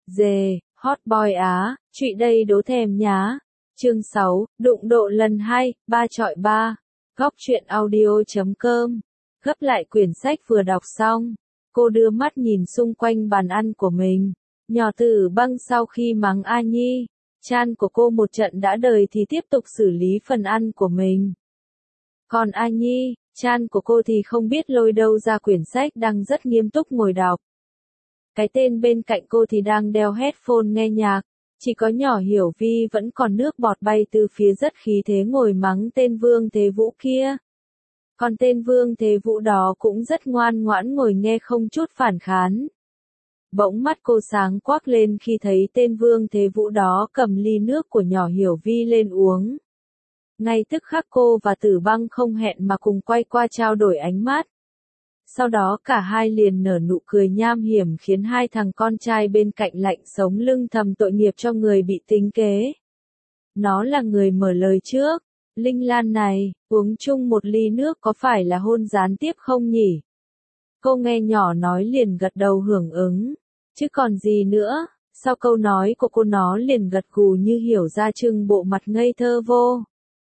Dề, hot boy Á, trụy đây đố thèm nhá. Chương 6, đụng độ lần 2, 3x3. Góc truyện audio.com. Gấp lại quyển sách vừa đọc xong. Cô đưa mắt nhìn xung quanh bàn ăn của mình. Nhỏ Tử Băng sau khi mắng A Nhi, chan của cô một trận đã đời thì tiếp tục xử lý phần ăn của mình. Còn A Nhi, chan của cô thì không biết lôi đâu ra quyển sách đang rất nghiêm túc ngồi đọc. Cái tên bên cạnh cô thì đang đeo headphone nghe nhạc, chỉ có nhỏ Hiểu Vi vẫn còn nước bọt bay từ phía rất khí thế ngồi mắng tên Vương Thế Vũ kia. Còn tên Vương Thế Vũ đó cũng rất ngoan ngoãn ngồi nghe không chút phản kháng. Bỗng mắt cô sáng quắc lên khi thấy tên Vương Thế Vũ đó cầm ly nước của nhỏ Hiểu Vi lên uống. Ngay tức khắc cô và Tử Băng không hẹn mà cùng quay qua trao đổi ánh mắt. Sau đó cả hai liền nở nụ cười nham hiểm khiến hai thằng con trai bên cạnh lạnh sống lưng thầm tội nghiệp cho người bị tính kế. Nó là người mở lời trước. Linh Lan này, uống chung một ly nước có phải là hôn gián tiếp không nhỉ? Cô nghe nhỏ nói liền gật đầu hưởng ứng. Chứ còn gì nữa, sau câu nói của cô nó liền gật gù như hiểu ra chừng bộ mặt ngây thơ vô.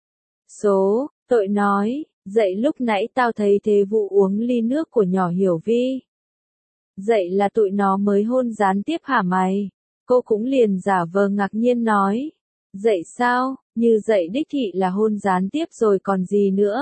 Tội nói, dậy lúc nãy tao thấy Thế Vũ uống ly nước của nhỏ Hiểu Vi. Dậy là tụi nó mới hôn gián tiếp hả mày? Cô cũng liền giả vờ ngạc nhiên nói. Dậy sao, như dậy đích thị là hôn gián tiếp rồi còn gì nữa?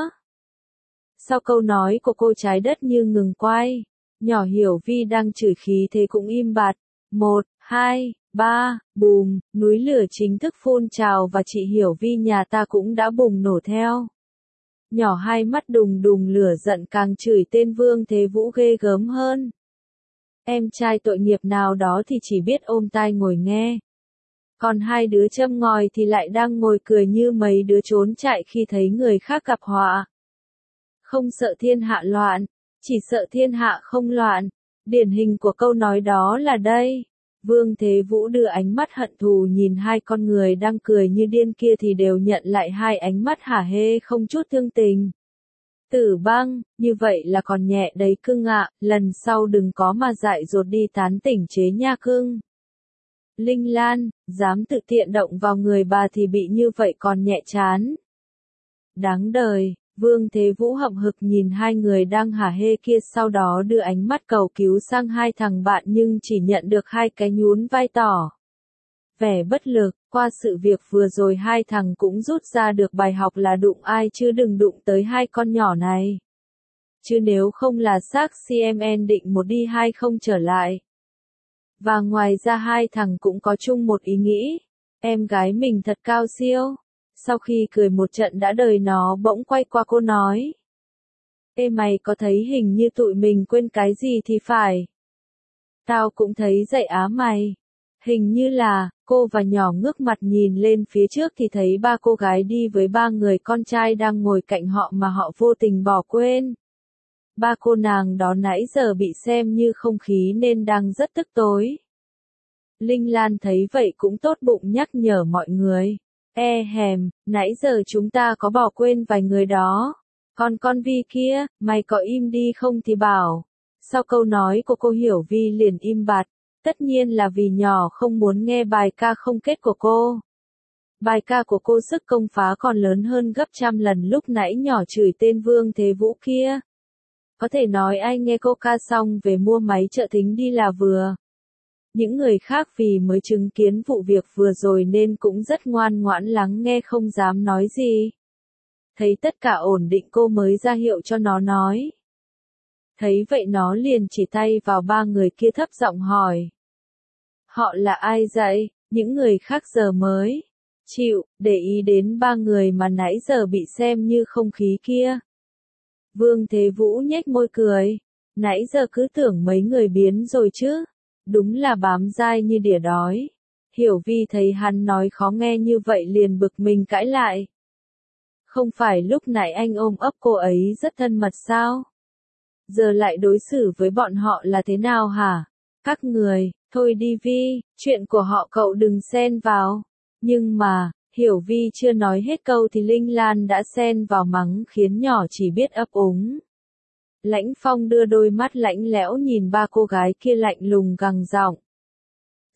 Sau câu nói của cô trái đất như ngừng quay. Nhỏ Hiểu Vi đang chửi khí thế cũng im bặt. 1, 2, 3, bùm, núi lửa chính thức phun trào và chị Hiểu Vi nhà ta cũng đã bùng nổ theo. Nhỏ hai mắt đùng đùng lửa giận càng chửi tên Vương Thế Vũ ghê gớm hơn. Em trai tội nghiệp nào đó thì chỉ biết ôm tai ngồi nghe. Còn hai đứa châm ngòi thì lại đang ngồi cười như mấy đứa trốn chạy khi thấy người khác gặp họa. Không sợ thiên hạ loạn, chỉ sợ thiên hạ không loạn. Điển hình của câu nói đó là đây. Vương Thế Vũ đưa ánh mắt hận thù nhìn hai con người đang cười như điên kia thì đều nhận lại hai ánh mắt hả hê không chút thương tình. Tử Băng, như vậy là còn nhẹ đấy cưng ạ, lần sau đừng có mà dại dột đi tán tỉnh chế nha cưng. Linh Lan, dám tự tiện động vào người bà thì bị như vậy còn nhẹ chán. Đáng đời. Vương Thế Vũ hậm hực nhìn hai người đang hả hê kia sau đó đưa ánh mắt cầu cứu sang hai thằng bạn nhưng chỉ nhận được hai cái nhún vai tỏ. Vẻ bất lực, qua sự việc vừa rồi hai thằng cũng rút ra được bài học là đụng ai chứ đừng đụng tới hai con nhỏ này. Chứ nếu không là xác CMN định một đi hai không trở lại. Và ngoài ra hai thằng cũng có chung một ý nghĩ. Em gái mình thật cao siêu. Sau khi cười một trận đã đời nó bỗng quay qua cô nói. Ê mày có thấy hình như tụi mình quên cái gì thì phải. Tao cũng thấy dậy á mày. Hình như là, cô và nhỏ ngước mặt nhìn lên phía trước thì thấy ba cô gái đi với ba người con trai đang ngồi cạnh họ mà họ vô tình bỏ quên. Ba cô nàng đó nãy giờ bị xem như không khí nên đang rất tức tối. Linh Lan thấy vậy cũng tốt bụng nhắc nhở mọi người. Nãy giờ chúng ta có bỏ quên vài người đó. Còn con Vi kia, mày có im đi không thì bảo. Sau câu nói của cô Hiểu Vi liền im bặt. Tất nhiên là vì nhỏ không muốn nghe bài ca không kết của cô. Bài ca của cô sức công phá còn lớn hơn gấp trăm lần lúc nãy nhỏ chửi tên Vương Thế Vũ kia. Có thể nói ai nghe cô ca xong về mua máy trợ thính đi là vừa. Những người khác vì mới chứng kiến vụ việc vừa rồi nên cũng rất ngoan ngoãn lắng nghe không dám nói gì. Thấy tất cả ổn định cô mới ra hiệu cho nó nói. Thấy vậy nó liền chỉ tay vào ba người kia thấp giọng hỏi. Họ là ai vậy? Những người khác giờ mới chịu để ý đến ba người mà nãy giờ bị xem như không khí kia. Vương Thế Vũ nhếch môi cười. Nãy giờ cứ tưởng mấy người biến rồi chứ. Đúng là bám dai như đỉa đói. Hiểu Vi thấy hắn nói khó nghe như vậy liền bực mình cãi lại. Không phải lúc nãy anh ôm ấp cô ấy rất thân mật sao? Giờ lại đối xử với bọn họ là thế nào hả? Các người, thôi đi Vi, chuyện của họ cậu đừng xen vào. Nhưng mà, Hiểu Vi chưa nói hết câu thì Linh Lan đã xen vào mắng khiến nhỏ chỉ biết ấp úng. Lãnh Phong đưa đôi mắt lạnh lẽo nhìn ba cô gái kia lạnh lùng gằn giọng.